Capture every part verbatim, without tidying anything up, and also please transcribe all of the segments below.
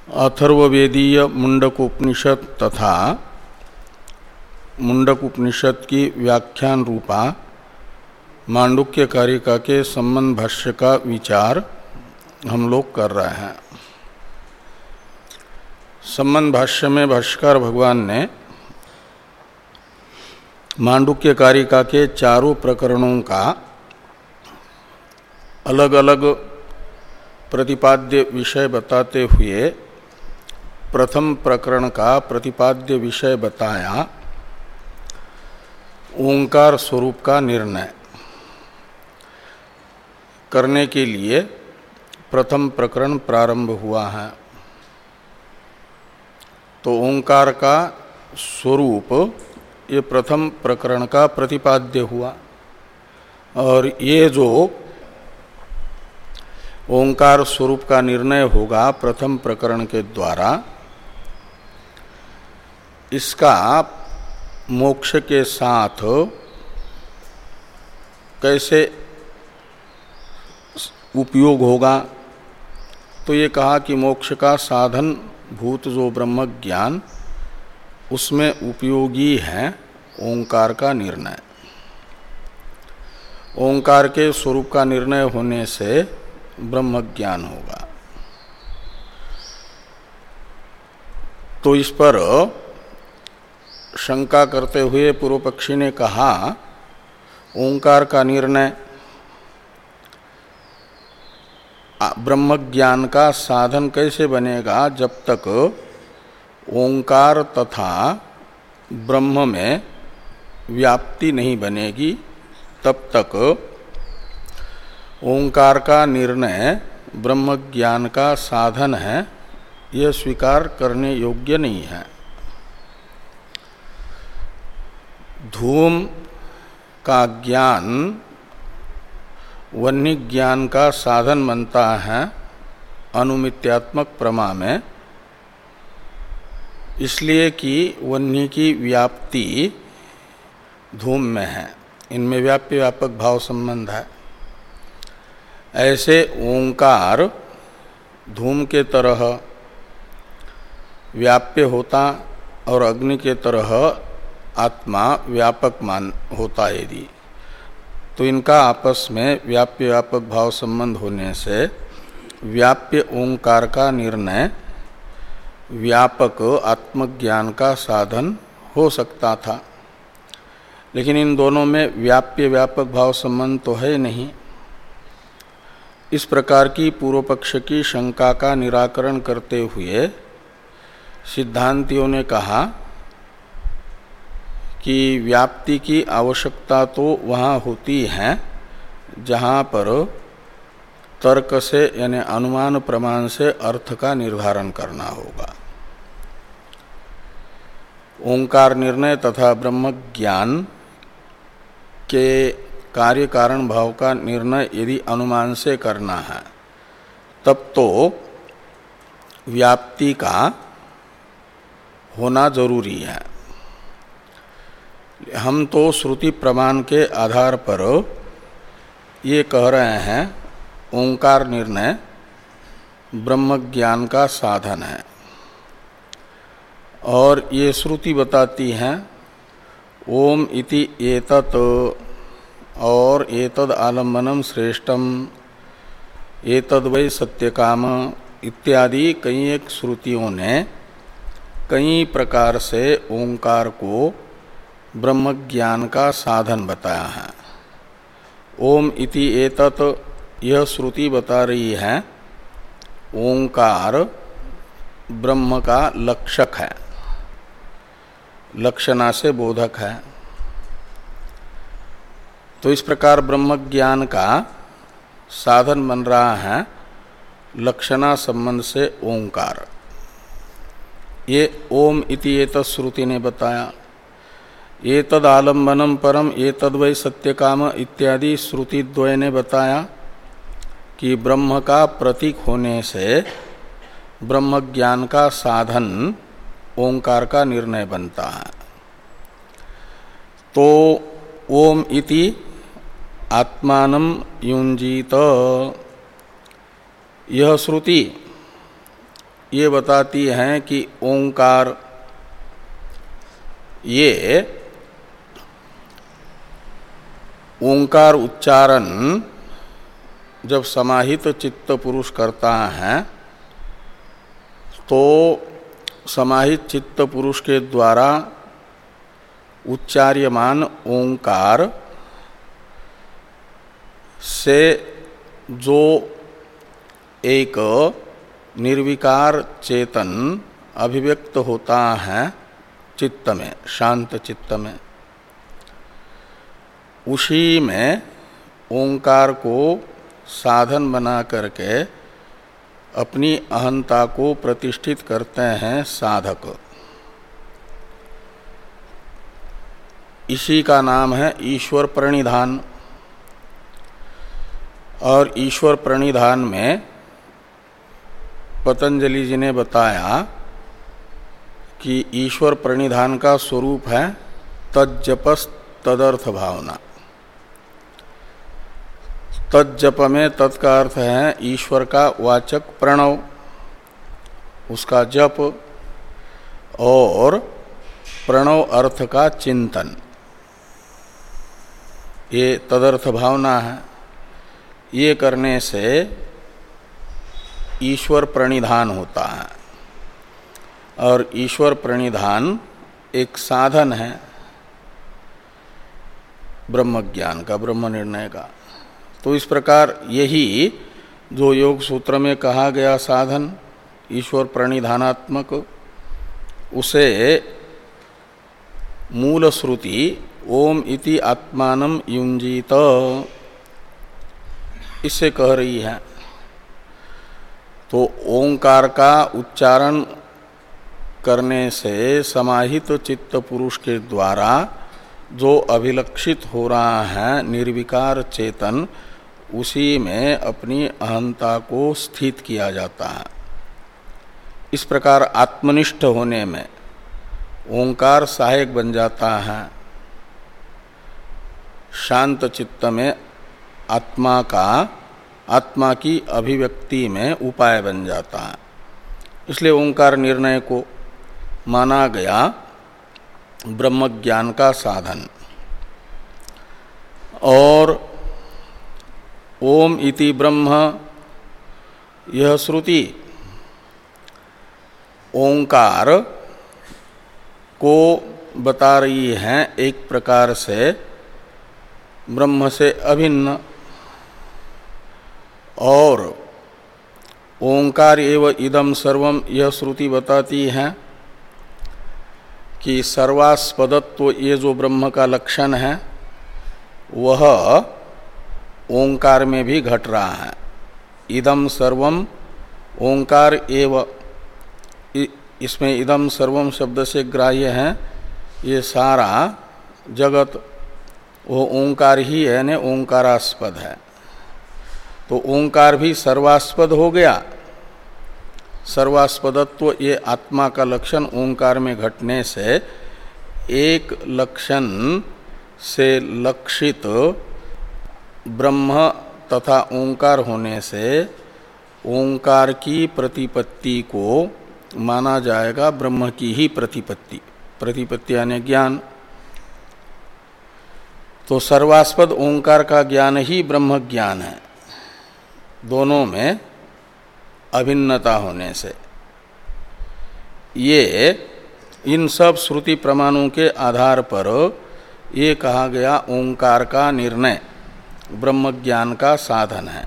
अथर्ववेदीय मुंडकोपनिषद तथा मुंडक उपनिषद की व्याख्यान रूपा मांडुक्य कारिका के संबंध भाष्य का विचार हम लोग कर रहे हैं। संबंध भाष्य में भाष्यकार भगवान ने मांडुक्य कारिका के चारों प्रकरणों का अलग अलग प्रतिपाद्य विषय बताते हुए प्रथम प्रकरण का प्रतिपाद्य विषय बताया ओंकार स्वरूप का निर्णय करने के लिए प्रथम प्रकरण प्रारंभ हुआ है। तो ओंकार का स्वरूप ये प्रथम प्रकरण का प्रतिपाद्य हुआ और ये जो ओंकार स्वरूप का निर्णय होगा प्रथम प्रकरण के द्वारा, इसका मोक्ष के साथ कैसे उपयोग होगा। तो ये कहा कि मोक्ष का साधन भूत जो ब्रह्म ज्ञान, उसमें उपयोगी है ओंकार का निर्णय। ओंकार के स्वरूप का निर्णय होने से ब्रह्म ज्ञान होगा। तो इस पर शंका करते हुए पूर्व पक्षी ने कहा ओंकार का निर्णय ब्रह्म ज्ञान का साधन कैसे बनेगा जब तक ओंकार तथा ब्रह्म में व्याप्ति नहीं बनेगी, तब तक ओंकार का निर्णय ब्रह्म ज्ञान का साधन है, यह स्वीकार करने योग्य नहीं है। धूम का ज्ञान वह्नि ज्ञान का साधन बनता है अनुमित्यात्मक प्रमा में, इसलिए कि वह्नि की व्याप्ति धूम में है, इनमें व्याप्य व्यापक भाव संबंध है। ऐसे ओंकार धूम के तरह व्याप्य होता और अग्नि के तरह आत्मा व्यापक मान होता यदि, तो इनका आपस में व्याप्य व्यापक भाव संबंध होने से व्याप्य ओंकार का निर्णय व्यापक आत्मज्ञान का साधन हो सकता था। लेकिन इन दोनों में व्याप्य व्यापक भाव संबंध तो है नहीं। इस प्रकार की पूर्व पक्ष की शंका का निराकरण करते हुए सिद्धांतियों ने कहा कि व्याप्ति की आवश्यकता तो वहाँ होती है जहाँ पर तर्क से यानी अनुमान प्रमाण से अर्थ का निर्धारण करना होगा। ओंकार निर्णय तथा ब्रह्म ज्ञान के कार्य कारण भाव का निर्णय यदि अनुमान से करना है, तब तो व्याप्ति का होना जरूरी है। हम तो श्रुति प्रमाण के आधार पर ये कह रहे हैं ओंकार निर्णय ब्रह्म ज्ञान का साधन है, और ये श्रुति बताती हैं ओम इति एतत् और एतद् आलम्बनम श्रेष्ठम एतद् वै सत्यकाम इत्यादि कई एक श्रुतियों ने कई प्रकार से ओंकार को ब्रह्म ज्ञान का साधन बताया है। ओम इति एतत् यह श्रुति बता रही है ओंकार ब्रह्म का लक्षक है, लक्षणा से बोधक है। तो इस प्रकार ब्रह्म ज्ञान का साधन बन रहा है लक्षणा संबंध से ओंकार। ये ओम इति एतत् श्रुति ने बताया। एतद् आलम्बनम परम एतद् वै सत्यकाम इत्यादि श्रुति द्वय ने बताया कि ब्रह्म का प्रतीक होने से ब्रह्म ज्ञान का साधन ओंकार का निर्णय बनता है। तो ओम इति आत्मानं युंजीत, यह श्रुति ये बताती हैं कि ओंकार ये ओंकार उच्चारण जब समाहित चित्त पुरुष करता है तो समाहित चित्त पुरुष के द्वारा उच्चार्यमान ओंकार से जो एक निर्विकार चेतन अभिव्यक्त होता है चित्त में, शांत चित्त में, उसी में ओंकार को साधन बना करके अपनी अहंता को प्रतिष्ठित करते हैं साधक। इसी का नाम है ईश्वर प्रणिधान। और ईश्वर प्रणिधान में पतंजलि जी ने बताया कि ईश्वर प्रणिधान का स्वरूप है तज्जपस तदर्थ भावना। तज्जप में तत् का अर्थ है ईश्वर का वाचक प्रणव, उसका जप, और प्रणव अर्थ का चिंतन, ये तदर्थ भावना है। ये करने से ईश्वर प्रणिधान होता है। और ईश्वर प्रणिधान एक साधन है ब्रह्म ज्ञान का, ब्रह्म निर्णय का। तो इस प्रकार यही जो योग सूत्र में कहा गया साधन ईश्वर प्रणिधानात्मक, उसे मूल श्रुति ओम इति आत्मानं युंजीत इससे कह रही है। तो ओंकार का उच्चारण करने से समाहित चित्त पुरुष के द्वारा जो अभिलक्षित हो रहा है निर्विकार चेतन, उसी में अपनी अहंता को स्थित किया जाता है। इस प्रकार आत्मनिष्ठ होने में ओंकार सहायक बन जाता है। शांत चित्त में आत्मा का आत्मा की अभिव्यक्ति में उपाय बन जाता है। इसलिए ओंकार निर्णय को माना गया ब्रह्म ज्ञान का साधन। और ओम इति ब्रह्म, यह श्रुति ओंकार को बता रही है एक प्रकार से ब्रह्म से अभिन्न। और ओंकार एव इदम सर्वम, यह श्रुति बताती है कि सर्वास्पदत्व ये जो ब्रह्म का लक्षण है वह ओंकार में भी घट रहा है। इदम सर्वम ओंकार एव, इसमें इदम सर्वम शब्द से ग्राह्य है ये सारा जगत, वो ओंकार ही है ने ओंकारास्पद है। तो ओंकार भी सर्वास्पद हो गया। सर्वास्पदत्व ये आत्मा का लक्षण ओंकार में घटने से एक लक्षण से लक्षित ब्रह्म तथा ओंकार होने से ओंकार की प्रतिपत्ति को माना जाएगा ब्रह्म की ही प्रतिपत्ति। प्रतिपत्ति यानी ज्ञान। तो सर्वास्पद ओंकार का ज्ञान ही ब्रह्म ज्ञान है, दोनों में अभिन्नता होने से। ये इन सब श्रुति प्रमाणों के आधार पर ये कहा गया ओंकार का निर्णय ब्रह्म ज्ञान का साधन है।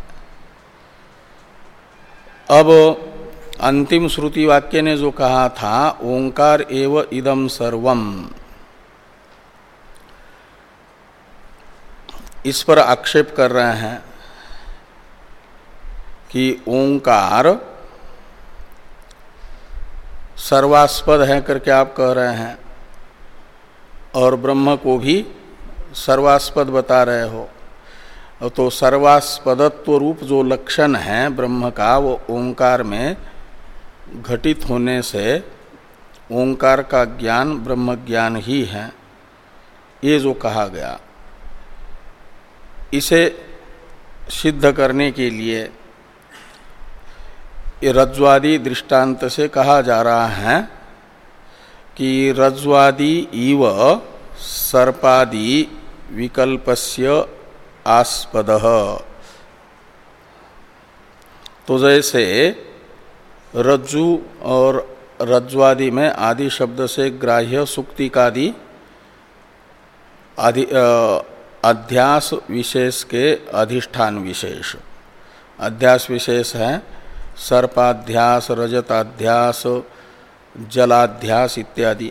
अब अंतिम श्रुति वाक्य ने जो कहा था ओंकार एव इदम सर्वम, इस पर आक्षेप कर रहे हैं कि ओंकार सर्वास्पद है करके आप कह रहे हैं और ब्रह्म को भी सर्वास्पद बता रहे हो। तो सर्वास्पदत्व रूप जो लक्षण है ब्रह्म का वो ओंकार में घटित होने से ओंकार का ज्ञान ब्रह्म ज्ञान ही है, ये जो कहा गया। इसे सिद्ध करने के लिए ये रज्ज्वादि दृष्टांत से कहा जा रहा है कि रज्ज्वादि इव सर्पादि विकल्पस्य आस्पदः। तो जैसे रज्जु और रज्ज्वादि में आदि शब्द से ग्राह्य सुक्तिकादि अध्यास विशेष के अधिष्ठान विशेष, अध्यास विशेष है सर्पाध्यास, रजताध्यास, जलाध्यास इत्यादि।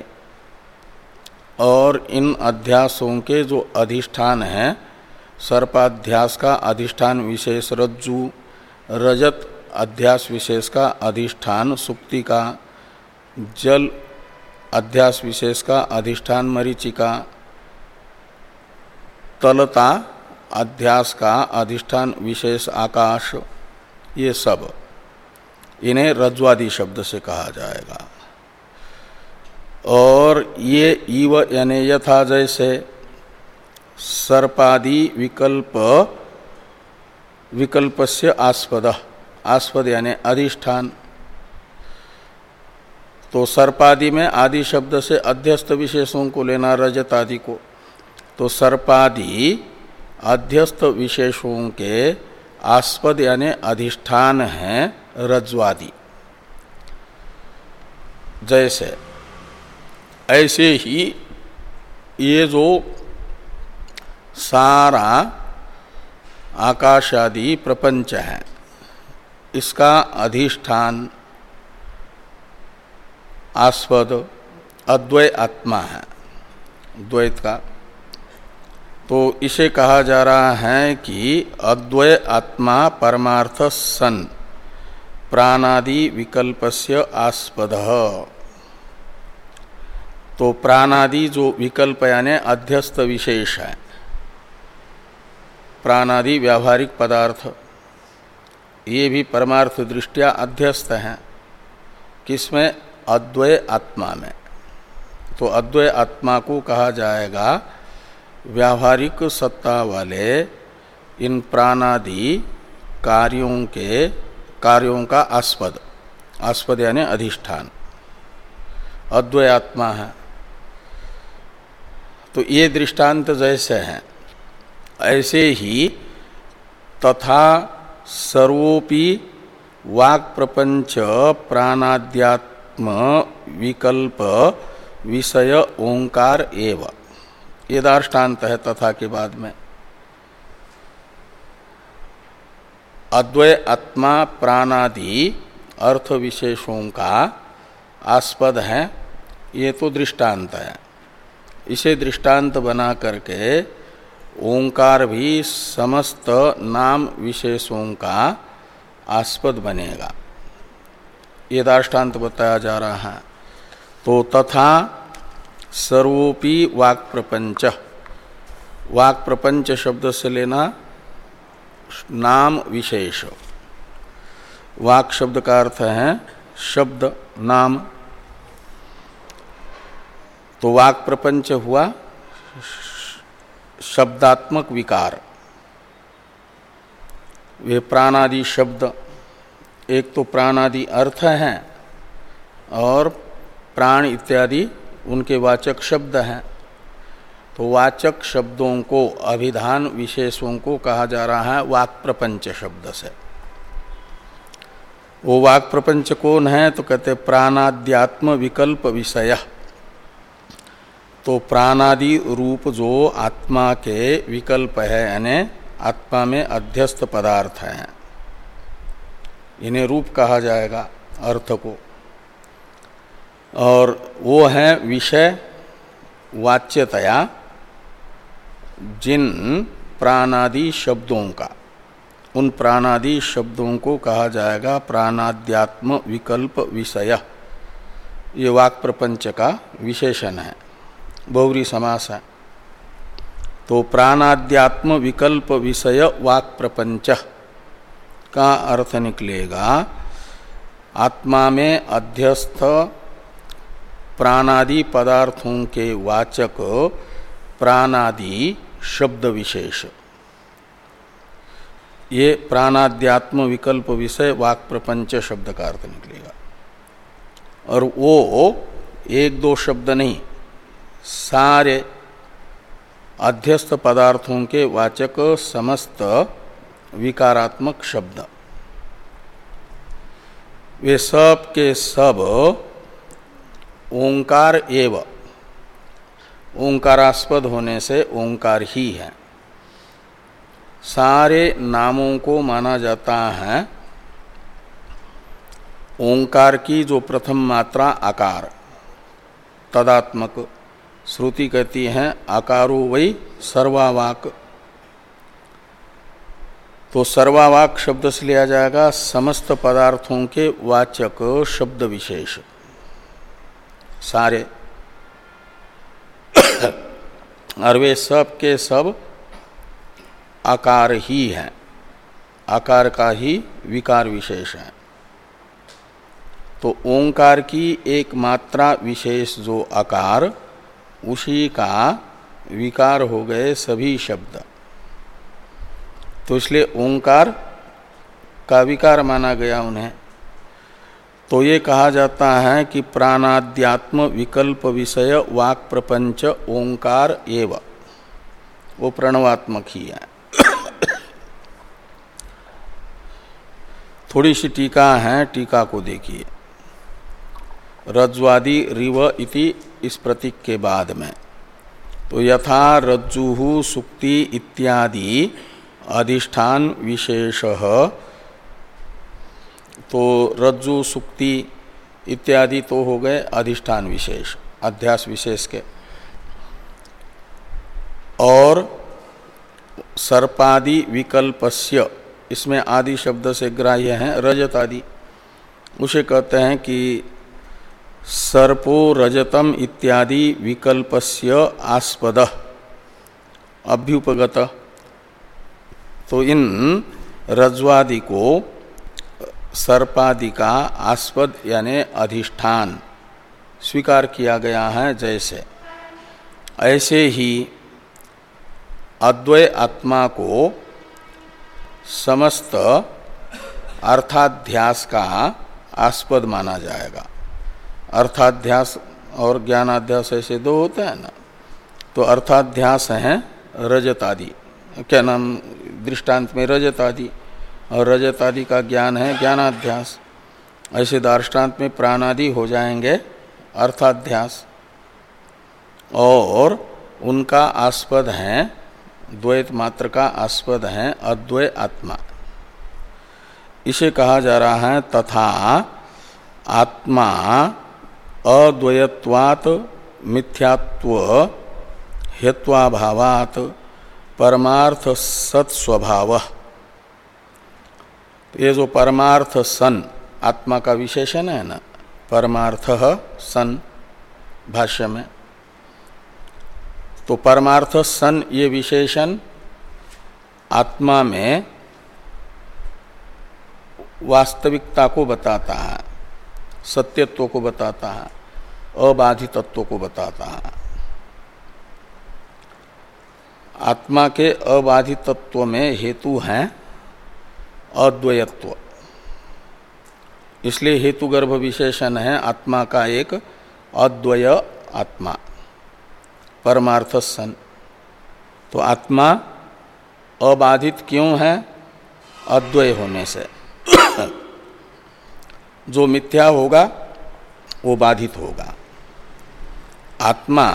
और इन अध्यासों के जो अधिष्ठान हैं, सर्पाध्यास का अधिष्ठान विशेष रज्जु, रजत अध्यास विशेष का अधिष्ठान सुक्ति का, जल अध्यास विशेष का अधिष्ठान मरीचिका, तलता अध्यास का अधिष्ठान विशेष आकाश, ये सब इन्हें रज्ज्वादि शब्द से कहा जाएगा। और ये इव यानी यथा जैसे सर्पादि विकल्प विकल्पस्य आस्पद, आस्पद यानी अधिष्ठान। तो सर्पादि में आदि शब्द से अध्यस्त विशेषों को लेना, रजत आदि को। तो सर्पादि अध्यस्त विशेषों के आस्पद यानी अधिष्ठान है रज्ज्वादि। जैसे ऐसे ही ये जो सारा आकाशादि प्रपंच है, इसका अधिष्ठान आस्पद अद्वय आत्मा है, द्वैत का। तो इसे कहा जा रहा है कि अद्वय आत्मा परमार्थ सन प्राणादि विकल्पस्य आस्पदः। तो प्राणादि जो विकल्प यानी अध्यस्त विशेष है, प्राणादि व्यावहारिक पदार्थ, ये भी परमार्थ दृष्टिया अध्यस्त हैं। किसमें? अद्वय आत्मा में। तो अद्वय आत्मा को कहा जाएगा व्यावहारिक सत्ता वाले इन प्राणादि कार्यों के कार्यों का आस्पद, आस्पद यानी अधिष्ठान अद्वय आत्मा है। तो ये दृष्टांत जैसे हैं ऐसे ही तथा सर्वोपि वाक् प्रपंच प्राणाद्यात्म विकल्प विषय ओंकार एव, ये दृष्टांत है तथा के बाद में। अद्वय आत्मा प्राणादि अर्थ विशेषों का आस्पद है, ये तो दृष्टांत है। इसे दृष्टांत बना करके ओंकार भी समस्त नाम विशेषों का आस्पद बनेगा, ये दृष्टांत बताया जा रहा है। तो तथा सर्वोपि वाक् प्रपंच, वाक् प्रपंच शब्द से लेना नाम विशेष, वाक् शब्द का अर्थ है शब्द नाम। तो वाक् प्रपंच हुआ शब्दात्मक विकार। वे प्राणादि शब्द, एक तो प्राणादि अर्थ हैं और प्राण इत्यादि उनके वाचक शब्द हैं। तो वाचक शब्दों को, अभिधान विशेषों को कहा जा रहा है वाक् प्रपंच शब्द से। वो वाक् प्रपंच कौन है? तो कहते प्राणाद्यात्म विकल्प विषय। तो प्राणादि रूप जो आत्मा के विकल्प है, यानी आत्मा में अध्यस्त पदार्थ हैं, इन्हें रूप कहा जाएगा अर्थ को। और वो है विषय वाच्यतया जिन प्राणादि शब्दों का, उन प्राणादि शब्दों को कहा जाएगा प्राणाद्यात्म विकल्प विषय। ये वाक् प्रपंच का विशेषण है, बहुव्रीहि समास है। तो प्राणाद्यात्म विकल्प विषय वाक् प्रपंच का अर्थ निकलेगा आत्मा में अध्यस्थ प्राणादि पदार्थों के वाचक प्राणादि शब्द विशेष। ये प्राणाध्यात्म विकल्प विषय वाक प्रपंच शब्द का अर्थ निकलेगा। और वो एक दो शब्द नहीं, सारे अध्यस्त पदार्थों के वाचक समस्त विकारात्मक शब्द वे सब के सब ओंकार एव, ओंकारास्पद होने से ओंकार ही है। सारे नामों को माना जाता है ओंकार की जो प्रथम मात्रा आकार, तदात्मक। श्रुति कहती है आकारो वै सर्वावाक, तो सर्वावाक शब्द से लिया जाएगा समस्त पदार्थों के वाचक शब्द विशेष सारे, और वे सब के सब आकार ही हैं, आकार का ही विकार विशेष है। तो ओंकार की एक मात्रा विशेष जो आकार, उसी का विकार हो गए सभी शब्द। तो इसलिए ओंकार का विकार माना गया उन्हें। तो ये कहा जाता है कि प्राणाध्यात्म विकल्प विषय वाक प्रपंच ओंकार एव, वो प्रणवात्मक ही है। थोड़ी सी टीका है, टीका को देखिए। रज्ज्वादि रिव इति इस प्रतीक के बाद में तो यथा रज्जु सुक्ति इत्यादि अधिष्ठान विशेष, तो रज्जु सुक्ति इत्यादि तो हो गए अधिष्ठान विशेष, अध्यास विशेष के। और सर्पादि विकल्पस्य, इसमें आदि शब्द से ग्राह्य है रजत आदि, उसे कहते हैं कि सर्पो रजतम इत्यादि विकल्पस्य आस्पद अभ्युपगत। तो इन रज्ज्वादि को सर्पादि का आस्पद यानी अधिष्ठान स्वीकार किया गया है। जैसे ऐसे ही अद्वय आत्मा को समस्त अर्थाध्यास का आस्पद माना जाएगा। अर्थाध्यास और ज्ञानाध्यास ऐसे दो होते हैं ना, तो अर्थाध्यास हैं रजत आदि, क्या नाम दृष्टांत में रजत आदि, और रजत आदि का ज्ञान है ज्ञानाध्यास। ऐसे दार्ष्टान्त में प्राणादि हो जाएंगे अर्थाध्यास, और उनका आस्पद है, द्वैत मात्र का आस्पद है अद्वय आत्मा। इसे कहा जा रहा है तथा आत्मा अद्वयत्वात् मिथ्यात्व हेत्वाभावात् परमार्थ सत्स्वभाव। ये जो परमार्थ सन आत्मा का विशेषण है ना, परमार्थ सन भाष्य में, तो परमार्थ सन ये विशेषण आत्मा में वास्तविकता को बताता है, सत्यत्व को बताता है, अबाधितत्व को बताता है। आत्मा के अबाधितत्व में हेतु है अद्वयत्व, इसलिए हेतुगर्भ विशेषण है आत्मा का एक अद्वय आत्मा परमार्थ सन। तो आत्मा अबाधित क्यों है? अद्वय होने से। जो मिथ्या होगा वो बाधित होगा। आत्मा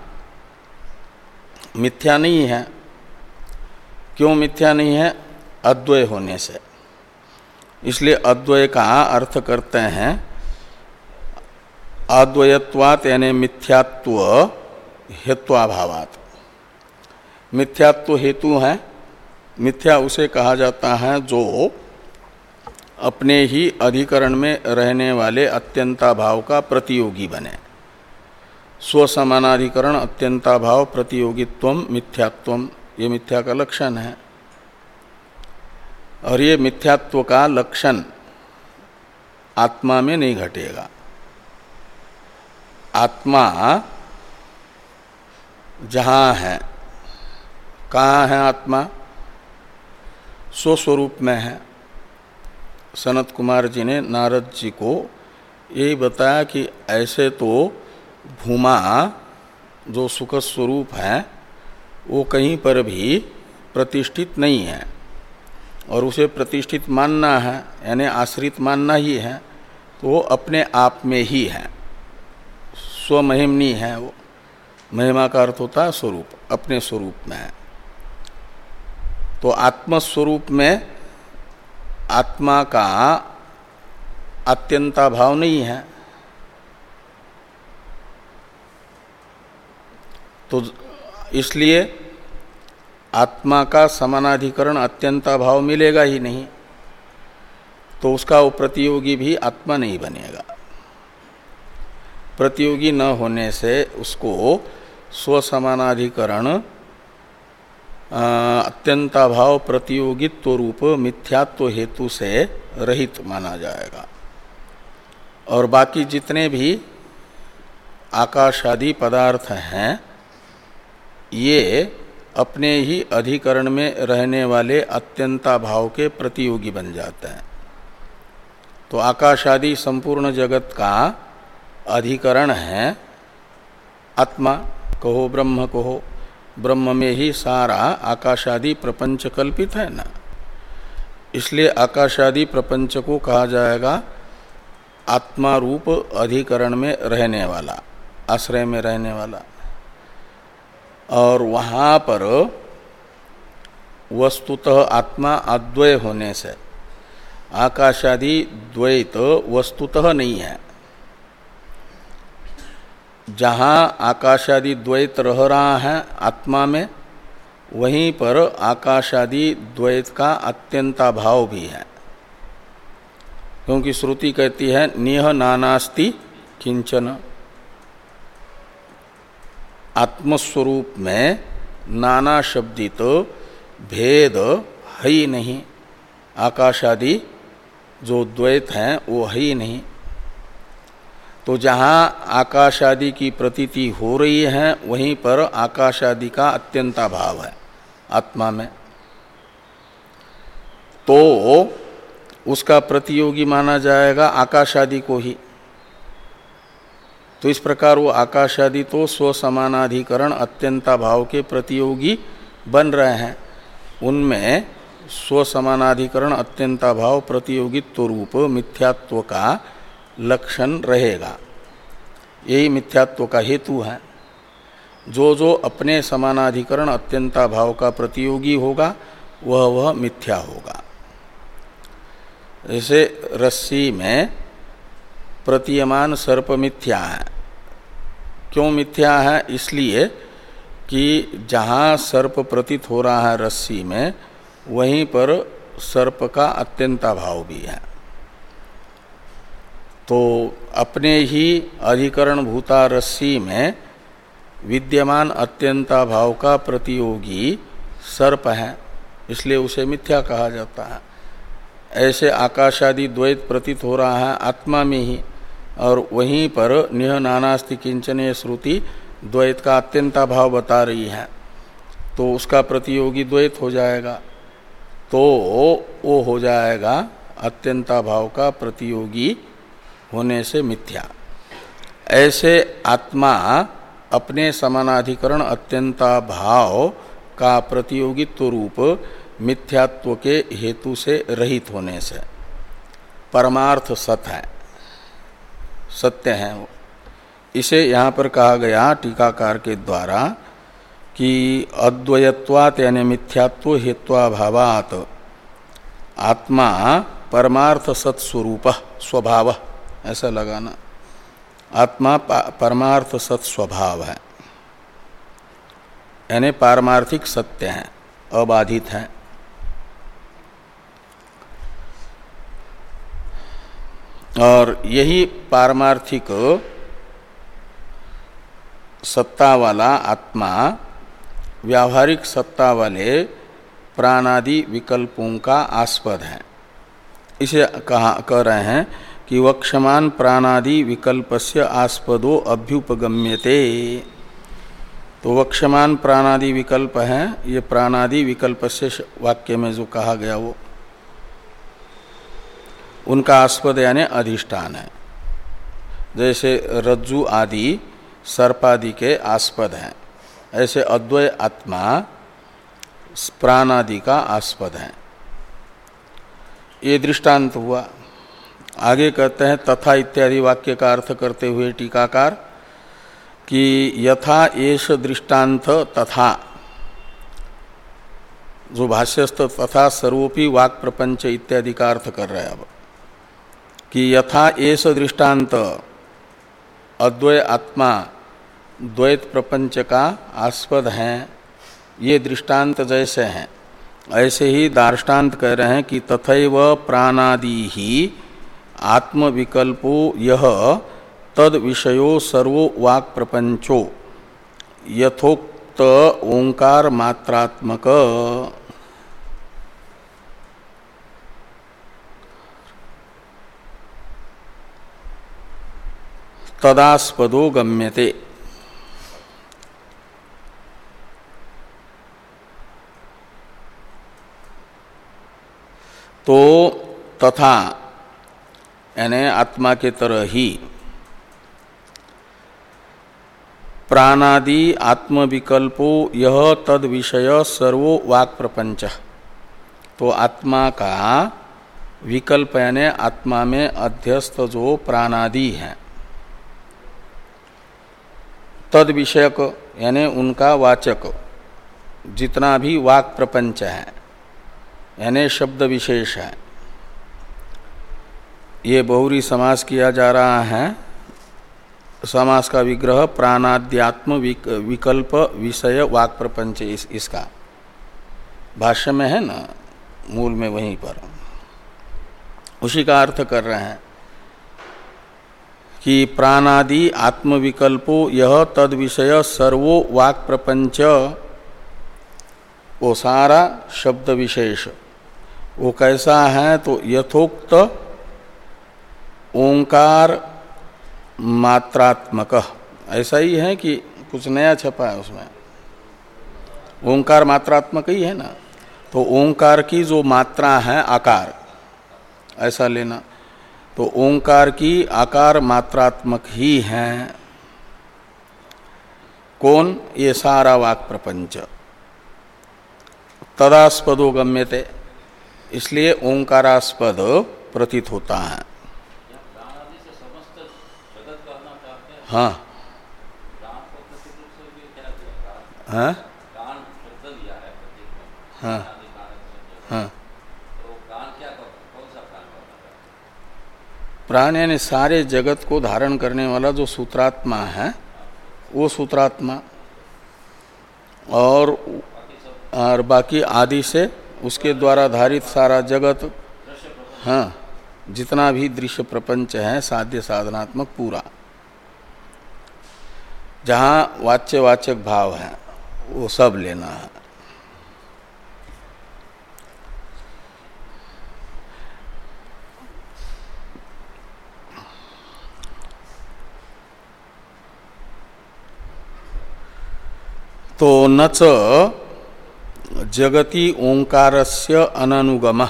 मिथ्या नहीं है। क्यों मिथ्या नहीं है? अद्वय होने से। इसलिए अद्वय का अर्थ करते हैं अद्वयत्वात् यानी मिथ्यात्व हेत्वाभावात्। मिथ्यात्व हेतु है। मिथ्या उसे कहा जाता है जो अपने ही अधिकरण में रहने वाले अत्यंताभाव का प्रतियोगी बने। स्वसमानाधिकरण अत्यंताभाव प्रतियोगित्वम मिथ्यात्वम, ये मिथ्या का लक्षण है। और ये मिथ्यात्व का लक्षण आत्मा में नहीं घटेगा। आत्मा जहाँ है, कहाँ है आत्मा? स्वस्वरूप में है। सनत कुमार जी ने नारद जी को यही बताया कि ऐसे तो भूमा जो सुख स्वरूप है वो कहीं पर भी प्रतिष्ठित नहीं है, और उसे प्रतिष्ठित मानना है यानी आश्रित मानना ही है, तो वो अपने आप में ही है, स्वमहिमनी है। वो महिमा का अर्थ होता है स्वरूप, अपने स्वरूप में है। तो आत्मस्वरूप में आत्मा का अत्यंता भाव नहीं है, तो इसलिए आत्मा का समानाधिकरण अत्यंता भाव मिलेगा ही नहीं, तो उसका वो प्रतियोगी भी आत्मा नहीं बनेगा। प्रतियोगी न होने से उसको स्वसमानाधिकरण अत्यंताभाव प्रतियोगित्व रूप मिथ्यात्व हेतु से रहित माना जाएगा। और बाकी जितने भी आकाशादि पदार्थ हैं ये अपने ही अधिकरण में रहने वाले अत्यंताभाव के प्रतियोगी बन जाते हैं। तो आकाशादि संपूर्ण जगत का अधिकरण है आत्मा कहो, ब्रह्म कहो, ब्रह्म में ही सारा आकाशादि प्रपंच कल्पित है ना, इसलिए आकाशादि प्रपंच को कहा जाएगा आत्मा रूप अधिकरण में रहने वाला, आश्रय में रहने वाला। और वहाँ पर वस्तुतः आत्मा अद्वय होने से आकाशादि द्वैत वस्तुतः नहीं है। जहाँ आकाशादि द्वैत रह रहा है आत्मा में, वहीं पर आकाशादि द्वैत का अत्यंता भाव भी है, क्योंकि श्रुति कहती है निह नानास्ति किंचन। आत्मस्वरूप में नाना शब्दित भेद है ही नहीं, आकाशादि जो द्वैत हैं वो है ही नहीं। तो जहाँ आकाशादि की प्रतीति हो रही है वहीं पर आकाशादि का अत्यंता भाव है आत्मा में, तो उसका प्रतियोगी माना जाएगा आकाशादि को ही। तो इस प्रकार वो आकाशादि तो स्वसमानाधिकरण अत्यंता भाव के प्रतियोगी बन रहे हैं, उनमें स्वसमानाधिकरण अत्यंता भाव प्रतियोगित्व रूप मिथ्यात्व का लक्षण रहेगा। यही मिथ्यात्व का हेतु है। जो जो अपने समानाधिकरण अत्यंता भाव का प्रतियोगी होगा वह वह मिथ्या होगा। जैसे रस्सी में प्रतीयमान सर्प मिथ्या है। क्यों मिथ्या है? इसलिए कि जहाँ सर्प प्रतीत हो रहा है रस्सी में, वहीं पर सर्प का अत्यंता भाव भी है। तो अपने ही अधिकरण भूता रस्सी में विद्यमान अत्यंता भाव का प्रतियोगी सर्प है, इसलिए उसे मिथ्या कहा जाता है। ऐसे आकाशादि द्वैत प्रतीत हो रहा है आत्मा में ही, और वहीं पर निह नानास्ति किंचन श्रुति द्वैत का अत्यंता भाव बता रही है, तो उसका प्रतियोगी द्वैत हो जाएगा, तो वो हो जाएगा अत्यंता भाव का प्रतियोगी होने से मिथ्या। ऐसे आत्मा अपने समानाधिकरण अत्यंता भाव का प्रतियोगित्व रूप मिथ्यात्व के हेतु से रहित होने से परमार्थ सत है, सत्य है वो। इसे यहाँ पर कहा गया टीकाकार के द्वारा कि अद्वयत्वात् यानी मिथ्यात्व हेत्वाभावात् आत्मा परमार्थ सत्स्वरूप स्वभाव, ऐसा लगाना। आत्मा परमार्थ सत स्वभाव है, यानी पारमार्थिक सत्य है, अबाधित है। और यही पारमार्थिक सत्ता वाला आत्मा व्यावहारिक सत्ता वाले प्राणादि विकल्पों का आस्पद है। इसे कहा कह रहे हैं कि वक्षमान प्राणादि विकल्पस्य आस्पदो अभ्युपगम्यते। तो वक्ष्यमान प्राणादि विकल्प हैं, ये प्राणादि विकल्प से वाक्य में जो कहा गया वो उनका आस्पद यानी अधिष्ठान है। जैसे रज्जु आदि सर्पादि के आस्पद हैं, ऐसे अद्वय आत्मा प्राणादि का आस्पद है। ये दृष्टांत हुआ। आगे कहते हैं तथा इत्यादि वाक्य का अर्थ करते हुए टीकाकार कि यथा एष दृष्टांत तथा, जो भाष्यस्थ तथा सर्वोपि वाक् प्रपंच इत्यादि का अर्थ कर रहे हैं अब कि यथा एष दृष्टांत अद्वय आत्मा द्वैत प्रपंच का आस्पद हैं, ये दृष्टांत जैसे हैं ऐसे ही दार्ष्टान्त कह रहे हैं कि तथैव प्राणादि ही आत्मविकल्पो यह तद विषयो सर्वो वाक् प्रपंचो यथोक्त ओंकार मात्रात्मक तदास्पदो गम्यते। तो तथा यानी आत्मा के तरह ही प्राणादि आत्मविकल्पो यह तद विषय सर्वो वाक् प्रपंच, तो आत्मा का विकल्प यानी आत्मा में अध्यस्त जो प्राणादि हैं तद विषयक यानी उनका वाचक जितना भी वाक् प्रपंच है यानी शब्द विशेष है, ये बहुरी समास किया जा रहा है। समास का विग्रह प्राणाद्यात्म विकल्प विषय वाक् प्रपंच इस, इसका भाष्य में है ना, मूल में वहीं पर उसी का अर्थ कर रहे हैं कि प्राणादि आत्मविकल्पो यह तद विषय सर्वो वाक् प्रपंच, वो सारा शब्द विशेष वो कैसा है तो यथोक्त ओंकार मात्रात्मक, ऐसा ही है कि कुछ नया छपा है उसमें, ओंकार मात्रात्मक ही है ना। तो ओंकार की जो मात्रा है आकार ऐसा लेना, तो ओंकार की आकार मात्रात्मक ही है कौन, ये सारा वाक् प्रपंच। तदास्पदो गम्यते, इसलिए ओंकारास्पद प्रतीत होता है। हाँ हाँ हाँ हाँ प्राण यानी सारे जगत को धारण करने वाला जो सूत्रात्मा है वो सूत्रात्मा, और और बाकी आदि से उसके द्वारा धारित सारा जगत, हाँ जितना भी दृश्य प्रपंच है साध्य साधनात्मक पूरा, जहाँ वाच्यवाचक भाव है वो सब लेना है। तो नच जगति ओंकारस्य अननुगम,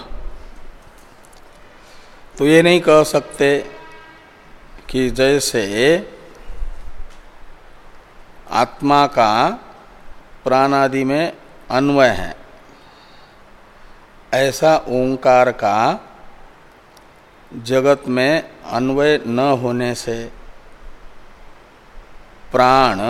तो ये नहीं कह सकते कि जैसे आत्मा का प्राणादि में अन्वय है ऐसा ओंकार का जगत में अन्वय न होने से प्राण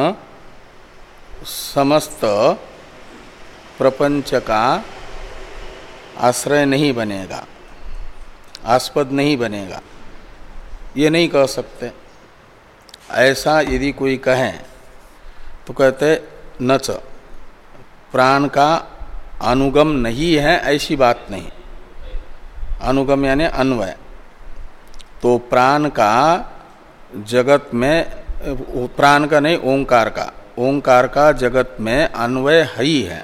समस्त प्रपंच का आश्रय नहीं बनेगा, आस्पद नहीं बनेगा, ये नहीं कह सकते। ऐसा यदि कोई कहे तो कहते नच, प्राण का अनुगम नहीं है ऐसी बात नहीं, अनुगम यानी अन्वय, तो प्राण का जगत में, प्राण का नहीं ओंकार का, ओंकार का जगत में अन्वय है ही है।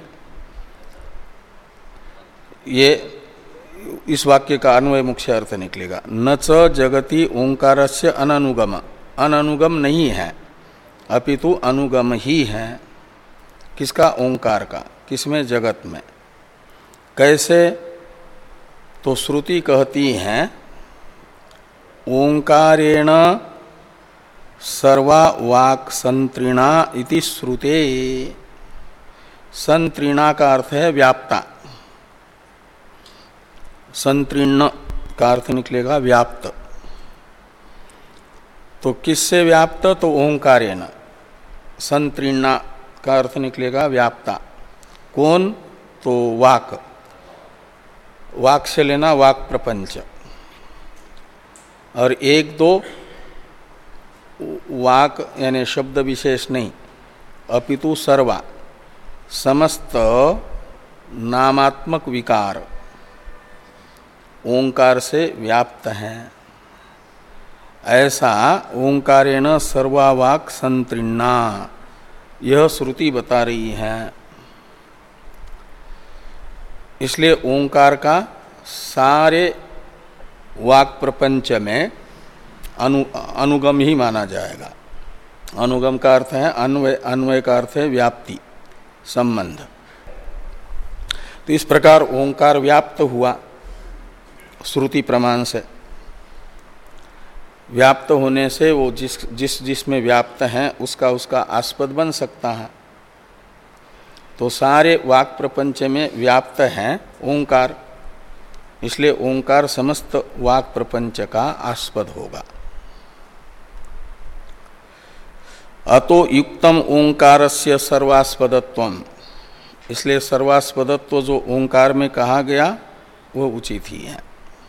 ये इस वाक्य का अन्वय मुख्य अर्थ निकलेगा। न च जगति ओंकारस्य अननुगम, अननुगम नहीं है अपितु अनुगम ही है। किसका? ओंकार का। किसमें? जगत में। कैसे? तो श्रुति कहती है ओंकारेण सर्वा वाक् संतृणा इति श्रुते। संतृणा का अर्थ है व्याप्ता, संतृण का अर्थ निकलेगा व्याप्त। तो किससे व्याप्त? तो ओंकारेण। संतृणा का अर्थ निकलेगा व्याप्ता। कौन? तो वाक। वाक से लेना वाक प्रपंच। और एक दो वाक यानी शब्द विशेष नहीं, अपितु सर्वा समस्त नामात्मक विकार ओंकार से व्याप्त हैं। ऐसा ओंकारेण सर्वा वाक् संतृणा यह श्रुति बता रही है। इसलिए ओंकार का सारे वाक् प्रपंच में अनु अनुगम ही माना जाएगा। अनुगम का अर्थ है अन्वय, अन्वय का अर्थ है व्याप्ति, संबंध। तो इस प्रकार ओंकार व्याप्त हुआ श्रुति प्रमाण से। व्याप्त होने से वो जिस जिस जिसमें व्याप्त है उसका उसका आस्पद बन सकता है। तो सारे वाक् प्रपंच में व्याप्त है ओंकार, इसलिए ओंकार समस्त वाक् प्रपंच का आस्पद होगा। अतो युक्तम ओंकारस्य सर्वास्पदत्वम, इसलिए सर्वास्पदत्व जो ओंकार में कहा गया वो उचित ही है।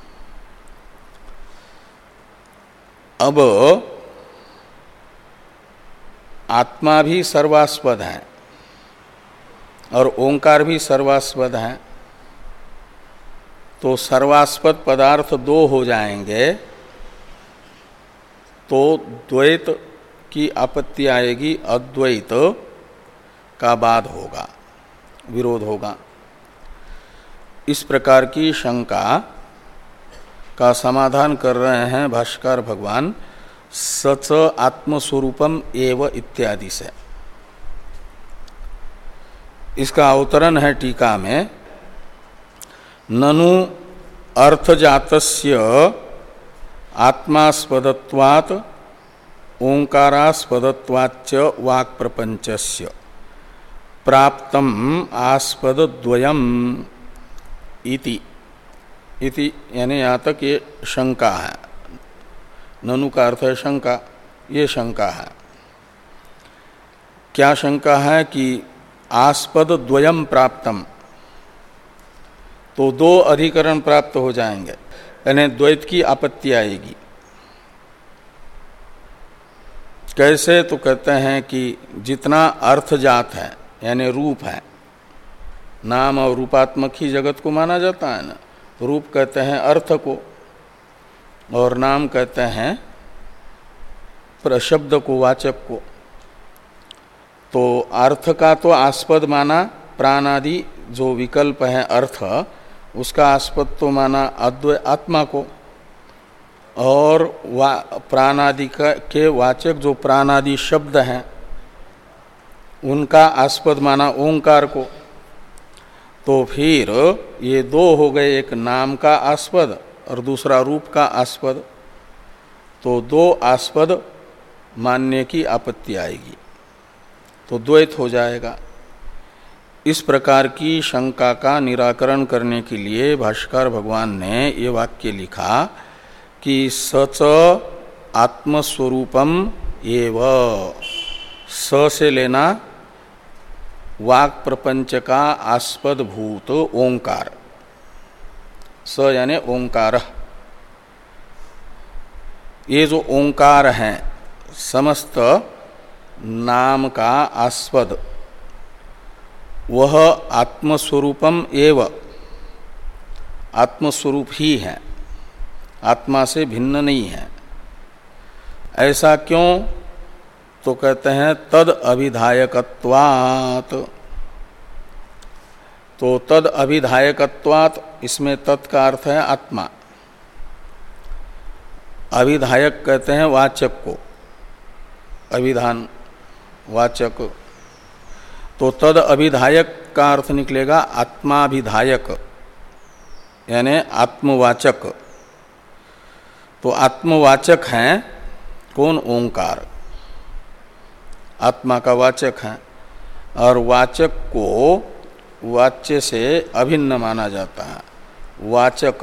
अब आत्मा भी सर्वास्पद है और ओंकार भी सर्वास्पद है। तो सर्वास्पद पदार्थ दो हो जाएंगे तो द्वैत की आपत्ति आएगी, अद्वैत का बाद होगा, विरोध होगा। इस प्रकार की शंका का समाधान कर रहे हैं भाष्यकार भगवान सच आत्मस्वरूपम एव इत्यादि से। इसका अवतरण है टीका में, ननु अर्थजातस्य आत्मास्पदत्वात् ओंकारास्पदत्वाच्च वाक् प्रपंचस्य प्राप्तम आस्पदद्वयम् इति। इति यानी यहाँ तक ये शंका है। ननु का अर्थ है शंका, ये शंका है। क्या शंका है? कि आस्पद द्वयम प्राप्तम, तो दो अधिकरण प्राप्त हो जाएंगे, यानी द्वैत की आपत्ति आएगी। कैसे? तो कहते हैं कि जितना अर्थजात है यानी रूप है, नाम और रूपात्मक ही जगत को माना जाता है ना। रूप कहते हैं अर्थ को और नाम कहते हैं प्रशब्द को, वाचक को। तो अर्थ का तो आस्पद माना प्राणादि जो विकल्प है अर्थ, उसका आस्पद तो माना अद्वैत आत्मा को, और वा प्राणादि के वाचक जो प्राणादि शब्द हैं उनका आस्पद माना ओंकार को। तो फिर ये दो हो गए, एक नाम का आस्पद और दूसरा रूप का आस्पद। तो दो आस्पद मानने की आपत्ति आएगी, तो द्वैत हो जाएगा। इस प्रकार की शंका का निराकरण करने के लिए भाष्यकार भगवान ने ये वाक्य लिखा कि सच आत्मस्वरूपम एव, स से लेना वाक् प्रपंच का आस्पद भूत ओंकार। स यानी ओंकार। ये जो ओंकार है समस्त नाम का आस्पद, वह आत्मस्वरूपम एव, आत्मस्वरूप ही है, आत्मा से भिन्न नहीं है। ऐसा क्यों? तो कहते हैं तद अभिधायकत्वात्। तो तद अभिधायकत्वात्, इसमें तत् का अर्थ है आत्मा। अभिधायक कहते हैं वाचक को, अभिधान वाचक। तो तद अभिधायक का अर्थ निकलेगा आत्माभिधायक, यानी आत्मवाचक। तो आत्मवाचक हैं कौन? ओंकार, आत्मा का वाचक है। और वाचक को वाच्य से अभिन्न माना जाता है। वाचक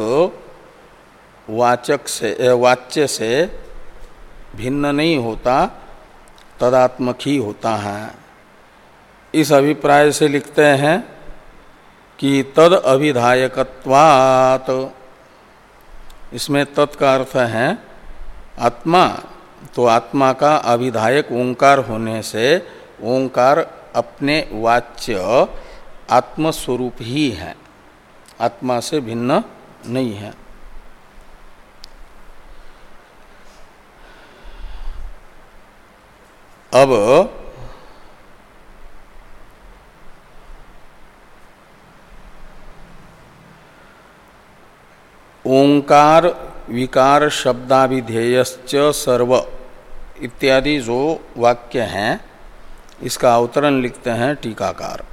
वाचक से वाच्य से भिन्न नहीं होता, तदात्मक ही होता है। इस अभिप्राय से लिखते हैं कि तद अभिधायकत्वात्, इसमें तत् का अर्थ है आत्मा, तो आत्मा का अभिधायक ओंकार होने से ओंकार अपने वाच्य आत्मस्वरूप ही है, आत्मा से भिन्न नहीं है। अब ओंकार विकार शब्दाभिधेयश्च सर्व इत्यादि जो वाक्य हैं, इसका अवतरण लिखते हैं टीकाकार।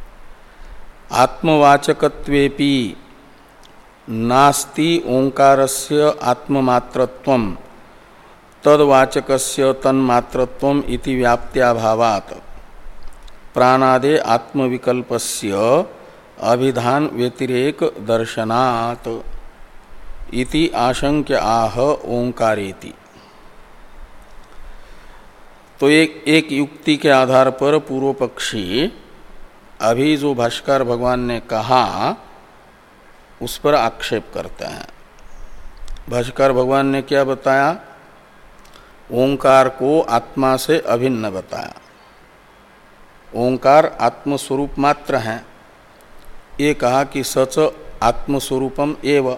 आत्मवाचकत्वेपि नास्ति ओंकारस्य आत्ममात्रत्वं तद्वाचकस्य तन्मात्रत्वम् इति व्याप्त्याभावात् प्राणादे आत्मविकल्पस्य अभिधान व्यतिरेक दर्शनात् इति आशंक्य आह ओंकारेति। तो एक एक युक्ति के आधार पर पूर्व पक्षी अभी जो भाष्कर भगवान ने कहा उस पर आक्षेप करते हैं। भाष्कर भगवान ने क्या बताया? ओंकार को आत्मा से अभिन्न बताया। ओंकार आत्मस्वरूप मात्र है, ये कहा कि सच आत्मस्वरूपम एव,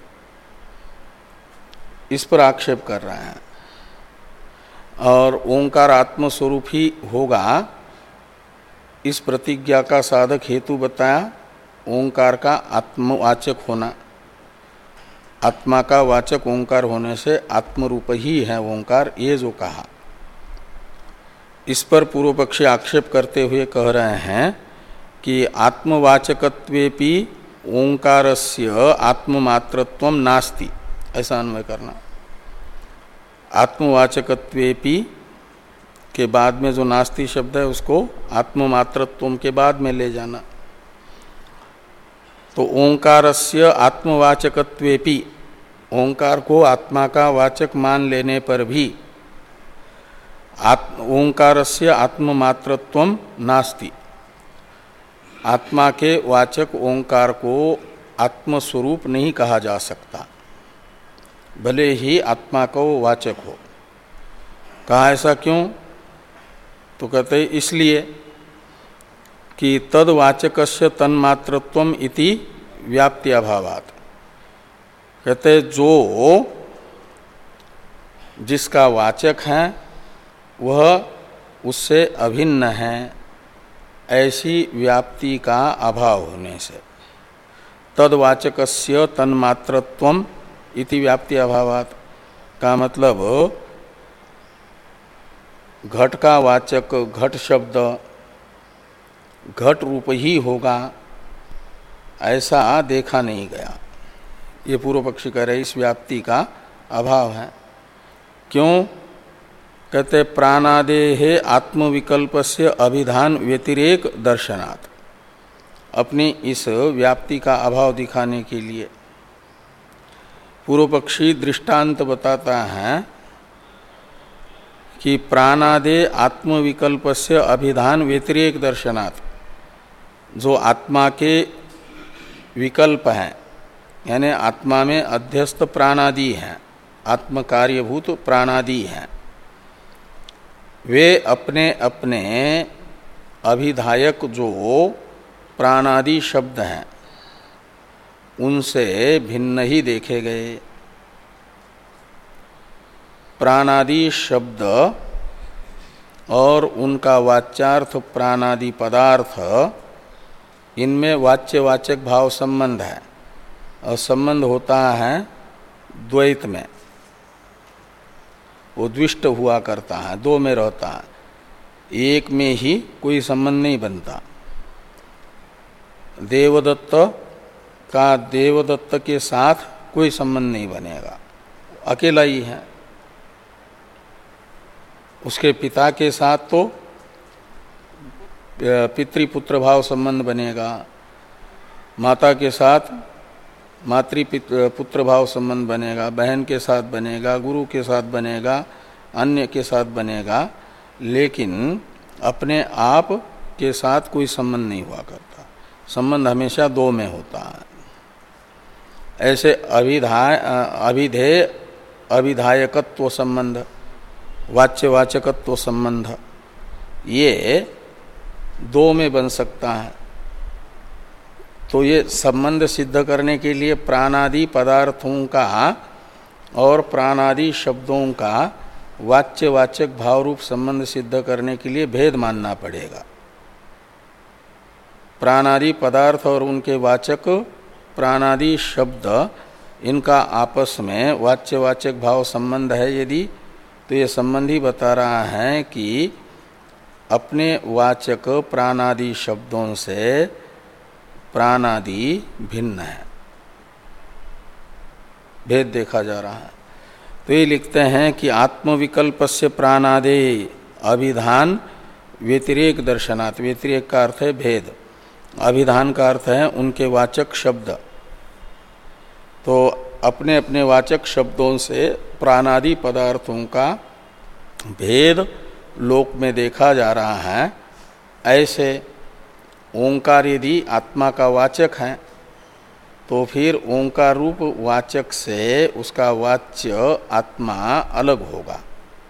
इस पर आक्षेप कर रहे हैं। और ओंकार आत्मस्वरूप ही होगा, इस प्रतिज्ञा का साधक हेतु बताया ओंकार का आत्मवाचक होना। आत्मा का वाचक ओंकार होने से आत्मरूप ही है ओंकार, ये जो कहा। इस पर पूर्व पक्षी आक्षेप करते हुए कह रहे हैं कि आत्मवाचकत्वेपि ओंकारस्य आत्ममात्रत्वं नास्ति, ऐसा अन्वय करना। आत्मवाचकत्वेपि के बाद में जो नास्ति शब्द है उसको आत्ममात्रत्वं के बाद में ले जाना। तो ओंकारस्य आत्मवाचकत्वेपि, ओंकार को आत्मा का वाचक मान लेने पर भी ओंकारस्य आत्ममात्रत्वं नास्ति, आत्मा के वाचक ओंकार को आत्मस्वरूप नहीं कहा जा सकता, भले ही आत्मा को वाचक हो। कहा ऐसा क्यों? तो कहते इसलिए कि तद्वाचकस्य तन्मात्रत्वम इति व्याप्त्याभावात्। कहते जो जिसका वाचक है वह उससे अभिन्न है, ऐसी व्याप्ति का अभाव होने से तद्वाचकस्य तन्मात्रत्वम इति व्याप्त्याभावात् का मतलब घट का वाचक घट शब्द घट रूप ही होगा, ऐसा देखा नहीं गया। ये पूर्व पक्षी कह रहे इस व्याप्ति का अभाव है। क्यों? कहते प्राणादेहे आत्मविकल्पस्य अभिधान व्यतिरेक दर्शनात्, अपनी इस व्याप्ति का अभाव दिखाने के लिए पूर्व पक्षी दृष्टांत बताता है कि प्राणादे आत्मविकल्पस्य अभिधान व्यतिरेक दर्शनात्, जो आत्मा के विकल्प हैं, यानी आत्मा में अध्यस्त प्राणादि हैं, आत्म कार्यभूत प्राणादि हैं, वे अपने अपने अभिधायक जो प्राणादि शब्द हैं उनसे भिन्न ही देखे गए। प्राणादि शब्द और उनका वाच्यार्थ प्राणादि पदार्थ, इनमें वाच्यवाचक भाव संबंध है, और संबंध होता है द्वैत में, वो द्विष्ट हुआ करता है, दो में रहता है। एक में ही कोई संबंध नहीं बनता। देवदत्त का देवदत्त के साथ कोई संबंध नहीं बनेगा, अकेला ही है। उसके पिता के साथ तो पितृपुत्र भाव संबंध बनेगा, माता के साथ मातृपुत्र भाव संबंध बनेगा, बहन के साथ बनेगा, गुरु के साथ बनेगा, अन्य के साथ बनेगा, लेकिन अपने आप के साथ कोई संबंध नहीं हुआ करता। संबंध हमेशा दो में होता है। ऐसे अभिधाय अभिधेय अभिधायकत्व संबंध, वाच्यवाचकत्व संबंध, ये दो में बन सकता है। तो ये संबंध सिद्ध करने के लिए प्राणादि पदार्थों का और प्राणादि शब्दों का वाच्यवाचक भाव रूप संबंध सिद्ध करने के लिए भेद मानना पड़ेगा। प्राणादि पदार्थ और उनके वाचक प्राणादि शब्द, इनका आपस में वाच्यवाचक भाव संबंध है यदि, तो ये संबंधी बता रहा है कि अपने वाचक प्राणादि शब्दों से प्राणादि भिन्न है, भेद देखा जा रहा है। तो ये लिखते हैं कि आत्मविकल्पस्य प्राणादे अभिधान व्यतिरेक दर्शनात्, व्यतिरेक का अर्थ है भेद, अभिधान का अर्थ है उनके वाचक शब्द। तो अपने अपने वाचक शब्दों से प्राणादि पदार्थों का भेद लोक में देखा जा रहा है। ऐसे ओंकार यदि आत्मा का वाचक है तो फिर ओंकार रूप वाचक से उसका वाच्य आत्मा अलग होगा।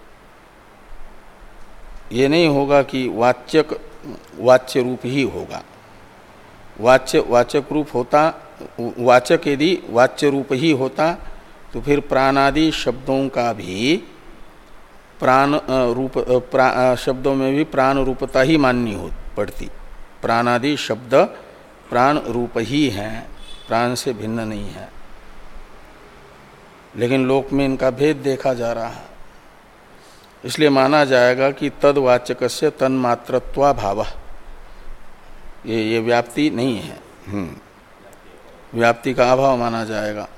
ये नहीं होगा कि वाचक वाच्य रूप ही होगा। वाच्य वाचक रूप होता, वाचक यदि वाच्य रूप ही होता तो फिर प्राणादि शब्दों का भी प्राण रूप प्रा, शब्दों में भी प्राण रूपता ही माननी हो पड़ती। प्राणादि शब्द प्राण रूप ही हैं, प्राण से भिन्न नहीं है। लेकिन लोक में इनका भेद देखा जा रहा है, इसलिए माना जाएगा कि तद्वाचकस्य तन्मात्रत्वा भाव, ये ये व्याप्ति नहीं है, हम्म व्याप्ति का अभाव माना जाएगा।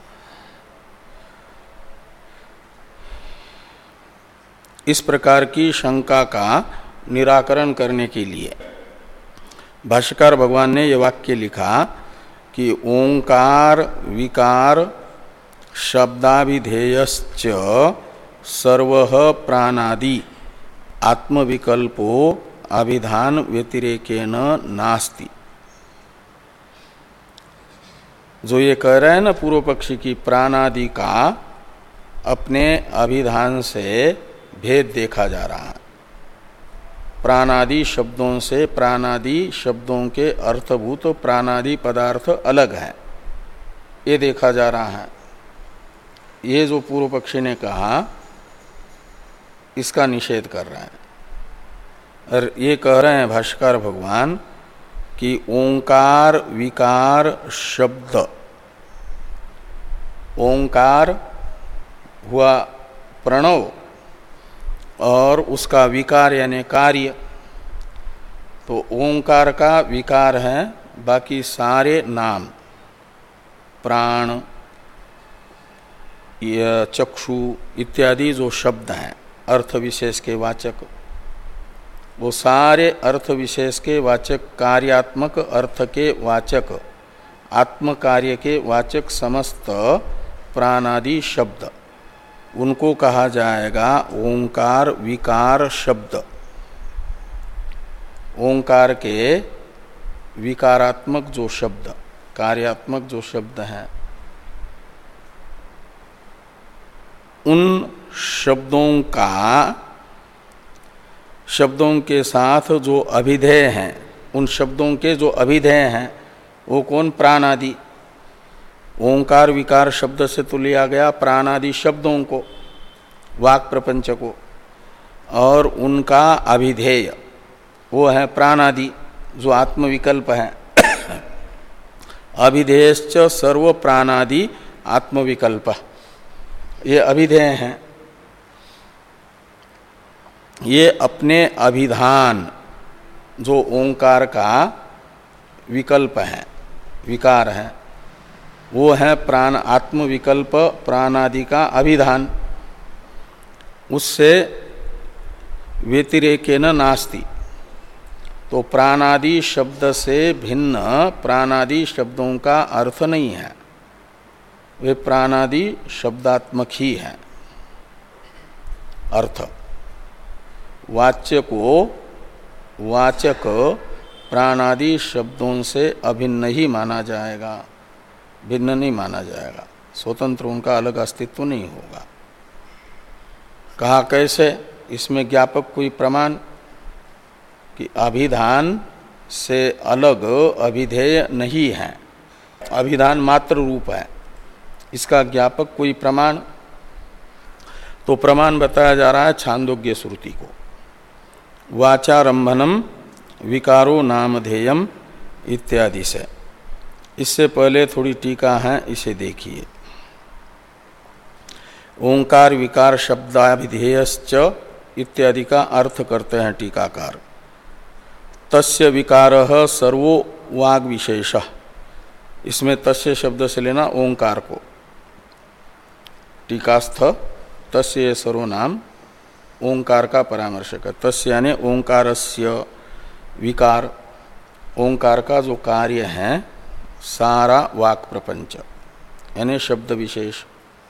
इस प्रकार की शंका का निराकरण करने के लिए भाष्यकार भगवान ने यह वाक्य लिखा कि ओंकार विकार शब्दाभिधेयश्च सर्वः प्राणादि आत्मविकल्पो अभिधान व्यतिरेकेन नास्ति। जो ये कह रहे हैं ना पूर्व पक्षी की प्राणादि का अपने अभिधान से भेद देखा जा रहा है, प्राणादि शब्दों से प्राणादि शब्दों के अर्थभूत प्राणादि पदार्थ अलग है, ये देखा जा रहा है। ये जो पूर्व पक्षी ने कहा इसका निषेध कर रहे हैं। और ये कह रहे हैं भाष्यकार भगवान कि ओंकार विकार शब्द, ओंकार हुआ प्रणव और उसका विकार यानी कार्य, तो ओंकार का विकार है बाकी सारे नाम, प्राण, चक्षु इत्यादि जो शब्द हैं अर्थ विशेष के वाचक, वो सारे अर्थ विशेष के वाचक, कार्यात्मक अर्थ के वाचक, आत्म कार्य के वाचक समस्त प्राणादि शब्द, उनको कहा जाएगा ओंकार विकार शब्द। ओंकार के विकारात्मक जो शब्द, कार्यात्मक जो शब्द हैं, उन शब्दों का शब्दों के साथ जो अभिधेय हैं, उन शब्दों के जो अभिधेय हैं वो कौन? प्राणादि। ओंकार विकार शब्द से तो लिया गया प्राणादि शब्दों को, वाक प्रपंच को, और उनका अभिधेय वो है प्राणादि जो आत्मविकल्प है। अभिधेयश्च सर्व प्राणादि आत्मविकल्प, ये अभिधेय हैं। ये अपने अभिधान जो ओंकार का विकल्प है, विकार है, वो है प्राण आत्म विकल्प प्राणादि का अभिधान, उससे व्यतिरेकेन नास्ति। तो प्राणादि शब्द से भिन्न प्राणादि शब्दों का अर्थ नहीं है, वे प्राणादि शब्दात्मक ही है। अर्थ वाच्य को वाचक प्राणादि शब्दों से अभिन्न ही माना जाएगा, भिन्न नहीं माना जाएगा, स्वतंत्र उनका अलग अस्तित्व नहीं होगा। कहा कैसे? इसमें ज्ञापक कोई प्रमाण कि अभिधान से अलग अभिधेय नहीं है, अभिधान मात्र रूप है, इसका ज्ञापक कोई प्रमाण? तो प्रमाण बताया जा रहा है छांदोग्य श्रुति को। वाचारंभनम विकारो नामधेयम इत्यादि से। इससे पहले थोड़ी टीका है, इसे देखिए। ओंकार विकार शब्दाभिधेयश्च इत्यादि का अर्थ करते हैं टीकाकार। तस्य विकारः सर्वो वाग विशेषः, इसमें तस्य शब्द से लेना ओंकार को। टीकास्थ तस्य सर्वनाम ओंकार का परामर्शक है। तस्य यानी ओंकारस्य विकार, ओंकार का जो कार्य है सारा वाक प्रपंच यानी शब्द विशेष।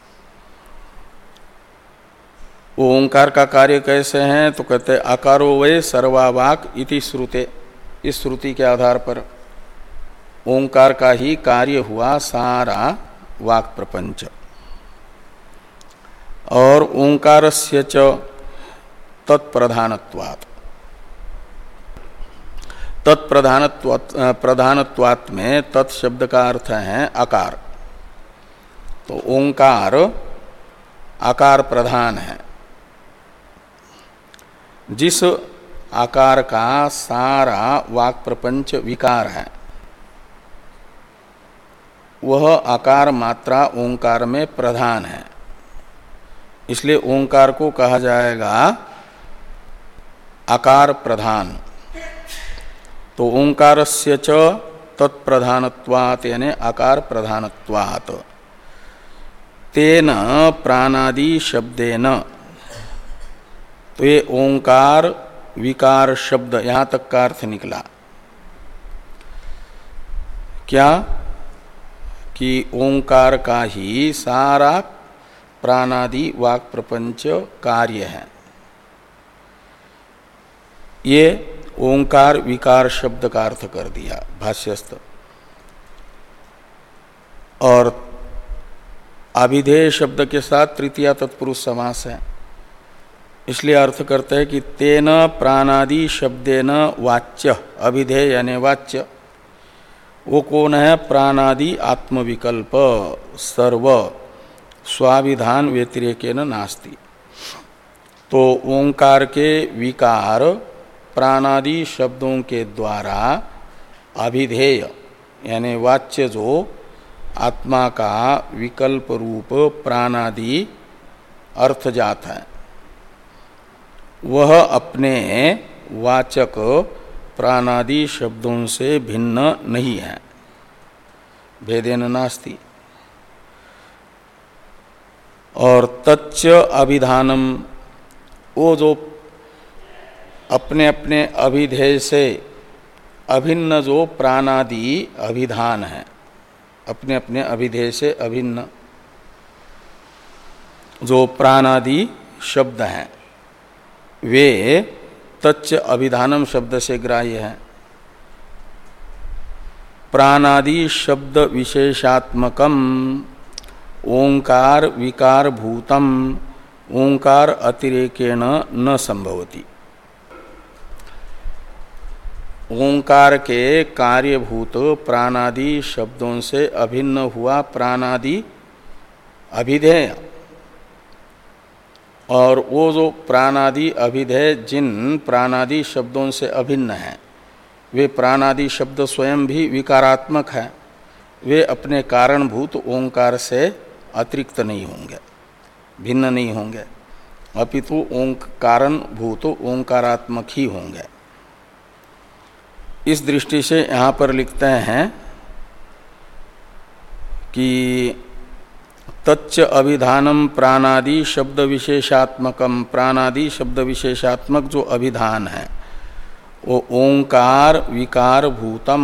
ओंकार का कार्य कैसे हैं? तो कहते हैं आकारो वे सर्वावाक इति श्रुते। इस श्रुति के आधार पर ओंकार का ही कार्य हुआ सारा वाक प्रपंच। और ओंकारस्य च तत्प्रधानत्वात्, तत्प्रधानत्वात् प्रधानत्वात् में तत् शब्द का अर्थ है आकार। तो ओंकार आकार प्रधान है, जिस आकार का सारा वाक प्रपंच विकार है, वह आकार मात्रा ओंकार में प्रधान है। इसलिए ओंकार को कहा जाएगा आकार प्रधान। तो ओंकारस्य च तत्प्रधानत्वात् यानी आकार प्रधानत्वात् तेन प्राणादि शब्देन। तो ये ओंकार विकार शब्द यहां तक का अर्थ निकला क्या कि ओंकार का ही सारा प्राणादि वाक प्रपंच कार्य है। ये ओंकार विकार शब्द का अर्थ कर दिया भाष्यस्थ। और अभिधेय शब्द के साथ तृतीया तत्पुरुष समास है, इसलिए अर्थ करते हैं कि तेन प्राणादि शब्देन वाच्य, अभिधेय यानी वाच्य, वो कौन है? प्राणादि आत्मविकल्प सर्व स्वाभिधान व्यतिरेकेन नास्ति। तो ओंकार के विकार प्राणादि शब्दों के द्वारा अभिधेय यानी वाच्य जो आत्मा का विकल्प रूप प्राणादि अर्थजात है, वह अपने वाचक प्राणादि शब्दों से भिन्न नहीं है, भेदेन नास्ति। और तच्च अभिधानम, वो जो अपने अपने अभिधेय से अभिन्न जो प्राणादि अभिधान है, अपने अपने अभिधेय से अभिन्न जो प्राणादि शब्द हैं, वे तच्च अभिधानम शब्द से ग्राह्य है। प्राणादि शब्द विशेषात्मकम ओंकार विकार भूतम ओंकार अतिरेकेण न संभवति। ओंकार के कार्यभूत प्राणादि शब्दों से अभिन्न हुआ प्राणादि अभिधेय, और वो जो प्राणादि अभिधेय जिन प्राणादि शब्दों से अभिन्न है, वे प्राणादि शब्द स्वयं भी विकारात्मक है, वे अपने कारणभूत ओंकार से अतिरिक्त नहीं होंगे, भिन्न नहीं होंगे। अपितु ओंकारण भूत ओंकारात्मक ही होंगे। इस दृष्टि से यहाँ पर लिखते हैं कि तच्च अभिधानम प्राणादि शब्द विशेषात्मकम, प्राणादि शब्द विशेषात्मक जो अभिधान है वो ओंकार विकार भूतम,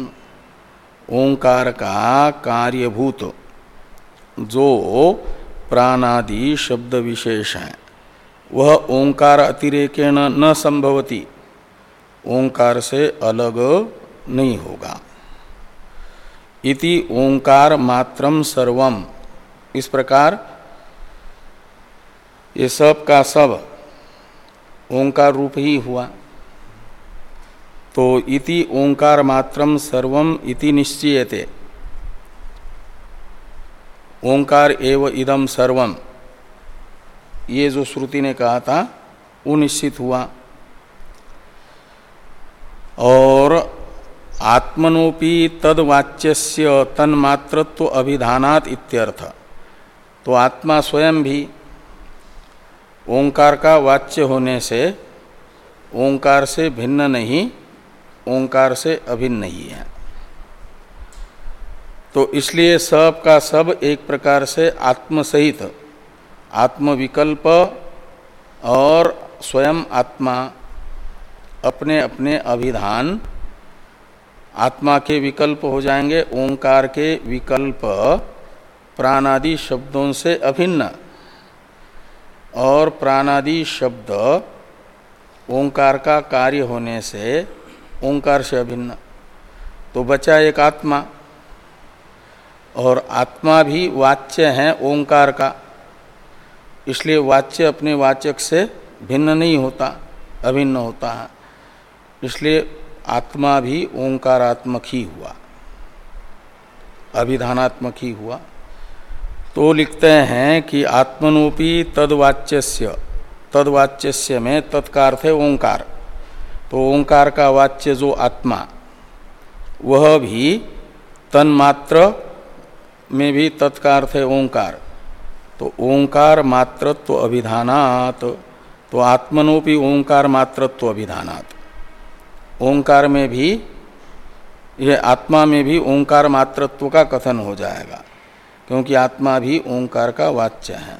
ओंकार का कार्यभूत जो प्राणादि शब्द विशेष है वह ओंकार अतिरेकेण न संभवति, ओंकार से अलग नहीं होगा। इति ओंकार मात्रम सर्वम, इस प्रकार ये सब का सब ओंकार रूप ही हुआ। तो इति ओंकार मात्रम सर्वम इति निश्चयते, ओंकार एव इदम सर्वम, ये जो श्रुति ने कहा था वो निश्चित हुआ। और आत्मनोपि तद्वाच्यस्य तन्मात्रत्व अभिधानात् इत्यर्थ, तो आत्मा स्वयं भी ओंकार का वाच्य होने से ओंकार से भिन्न नहीं, ओंकार से अभिन्न नहीं है। तो इसलिए सब का सब एक प्रकार से आत्म सहित, आत्मविकल्प और स्वयं आत्मा अपने अपने अभिधान आत्मा के विकल्प हो जाएंगे। ओंकार के विकल्प प्राणादि शब्दों से अभिन्न और प्राणादि शब्द ओंकार का कार्य होने से ओंकार से अभिन्न, तो बचा एक आत्मा। और आत्मा भी वाच्य है ओंकार का, इसलिए वाच्य अपने वाचक से भिन्न नहीं होता, अभिन्न होता है। इसलिए आत्मा भी ओंकारात्मक ही हुआ, अभिधानात्मक ही हुआ। तो लिखते हैं कि आत्मनोपि तद्वाच्यस्य, तद्वाच्यस्य में तत्कार्थ है ओंकार, तो ओंकार का वाच्य जो आत्मा वह भी तन्मात्र में भी तत्कार्थ है ओंकार, तो ओंकार मात्रत्व अभिधानात्, तो आत्मनोपि ओंकार मात्रत्व अभिधानात्, ओंकार में भी, यह आत्मा में भी ओंकार मात्रत्व का कथन हो जाएगा, क्योंकि आत्मा भी ओंकार का वाच्य है,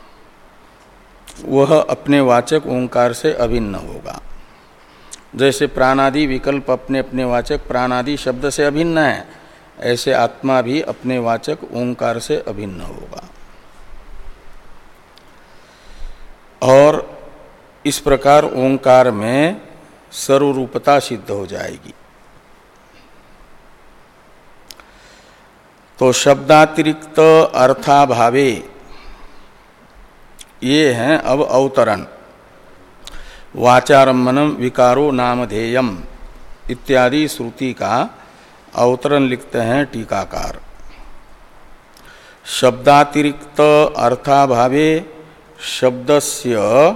वह अपने वाचक ओंकार से अभिन्न होगा। जैसे प्राणादि विकल्प अपने अपने वाचक प्राणादि शब्द से अभिन्न है, ऐसे आत्मा भी अपने वाचक ओंकार से अभिन्न होगा। और इस प्रकार ओंकार में सर्वरूपता सिद्ध हो जाएगी। तो शब्दातिरिक्त अर्थाभावे, ये हैं अब अवतरण। वाचारम्भनम विकारो नामधेयम इत्यादि श्रुति का अवतरण लिखते हैं टीकाकार। शब्दातिरिक्त अर्थाभावे शब्दस्य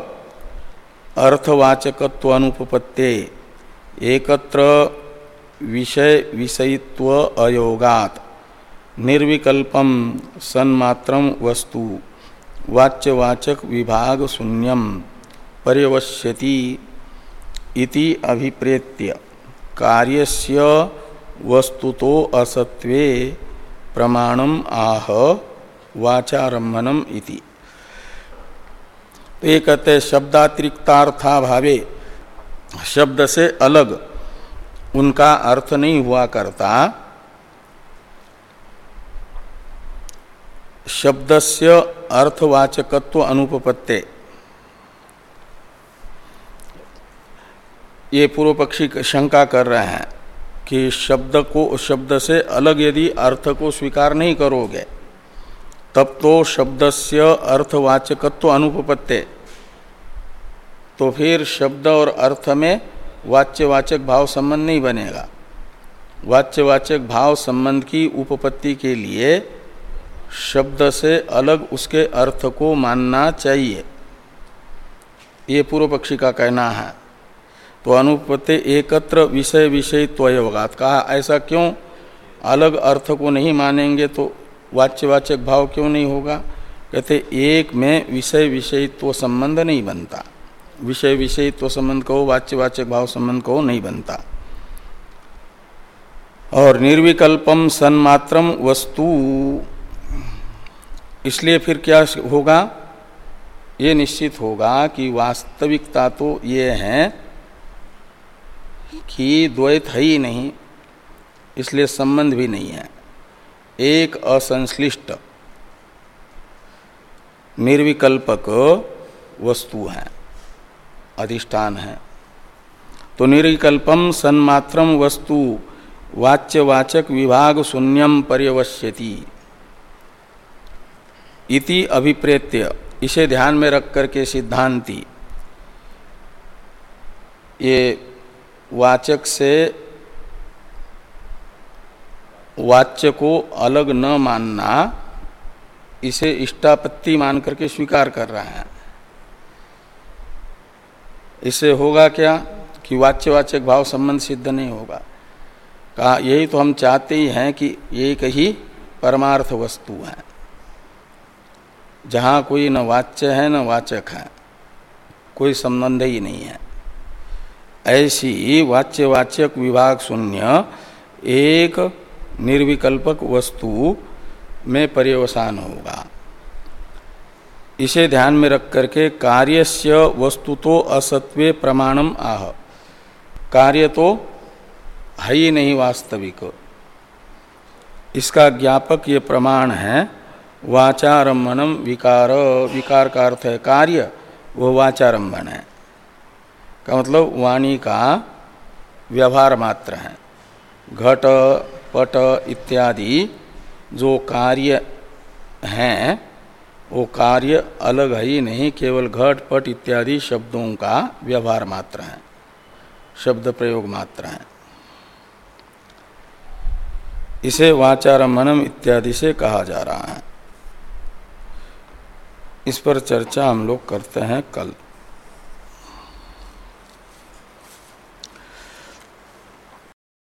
अर्थवाचकत्व अनुपपत्ते एकत्र विषय विषयित्व अयोगात् निर्विकल्पम सन्मात्रम वस्तु वाच्यवाचक विभाग शून्यम पर्यवस्यति इति अभिप्रेत्य कार्यस्य वस्तुतो असत्वे प्रमाणम आह वाचारम्भनम इति। तो ये कहते शब्दातिरिक्तार्थाभावे, शब्द से अलग उनका अर्थ नहीं हुआ करता, शब्दस्य अर्थवाचकत्व अनुपपत्ते। ये पूर्व पक्षी शंका कर रहे हैं कि शब्द को, शब्द से अलग यदि अर्थ को स्वीकार नहीं करोगे तब तो शब्दस्य अर्थवाचकत्व अनुपपत्ते, तो फिर शब्द और अर्थ में वाच्यवाचक भाव संबंध नहीं बनेगा। वाच्यवाचक भाव संबंध की उपपत्ति के लिए शब्द से अलग उसके अर्थ को मानना चाहिए, ये पूर्व पक्षी का कहना है। तो अनुपपत्ति एकत्र विषय विषयित्वयोगात्, कहा ऐसा क्यों, अलग अर्थ को नहीं मानेंगे तो वाच्यवाचक भाव क्यों नहीं होगा। कहते एक में विषय विषयित्व संबंध नहीं बनता, विषय विषयित्व संबंध कहो, वाच्यवाचक भाव संबंध कहो, नहीं बनता। और निर्विकल्पम सन्मात्रम वस्तु, इसलिए फिर क्या होगा, ये निश्चित होगा कि वास्तविकता तो ये है कि द्वैत है ही नहीं, इसलिए संबंध भी नहीं है, एक असंश्लिष्ट निर्विकल्पक वस्तु है, अधिष्ठान है। तो निर्विकल्पम सन्मात्रम वस्तु वाच्यवाचक विभाग शून्यम पर्यवश्यति इति अभिप्रेत्य, इसे ध्यान में रख करके सिद्धांती ये वाचक से वाच्य को अलग न मानना, इसे इष्टापत्ति मान करके स्वीकार कर रहा है। इससे होगा क्या कि वाच्यवाचक भाव संबंध सिद्ध नहीं होगा। कहा यही तो हम चाहते ही हैं कि एक ही परमार्थ वस्तु है, जहाँ कोई न वाच्य है न वाचक है, कोई संबंध ही नहीं है। ऐसी वाच्यवाचक विभाग शून्य एक निर्विकल्पक वस्तु में पर्यवसान होगा। इसे ध्यान में रख करके कार्यस्य वस्तुतो असत्वे प्रमाणम आह, कार्य तो है ही नहीं वास्तविक, इसका ज्ञापक ये प्रमाण है वाचारंभनम विकार, विकार का अर्थ है कार्य, वो वाचारंभन है का मतलब वाणी का व्यवहार मात्र है। घट पट इत्यादि जो कार्य हैं वो कार्य अलग है ही नहीं, केवल घट पट इत्यादि शब्दों का व्यवहार मात्र है, शब्द प्रयोग मात्र है। इसे वाचारंभनम इत्यादि से कहा जा रहा है। इस पर चर्चा हम लोग करते हैं कल।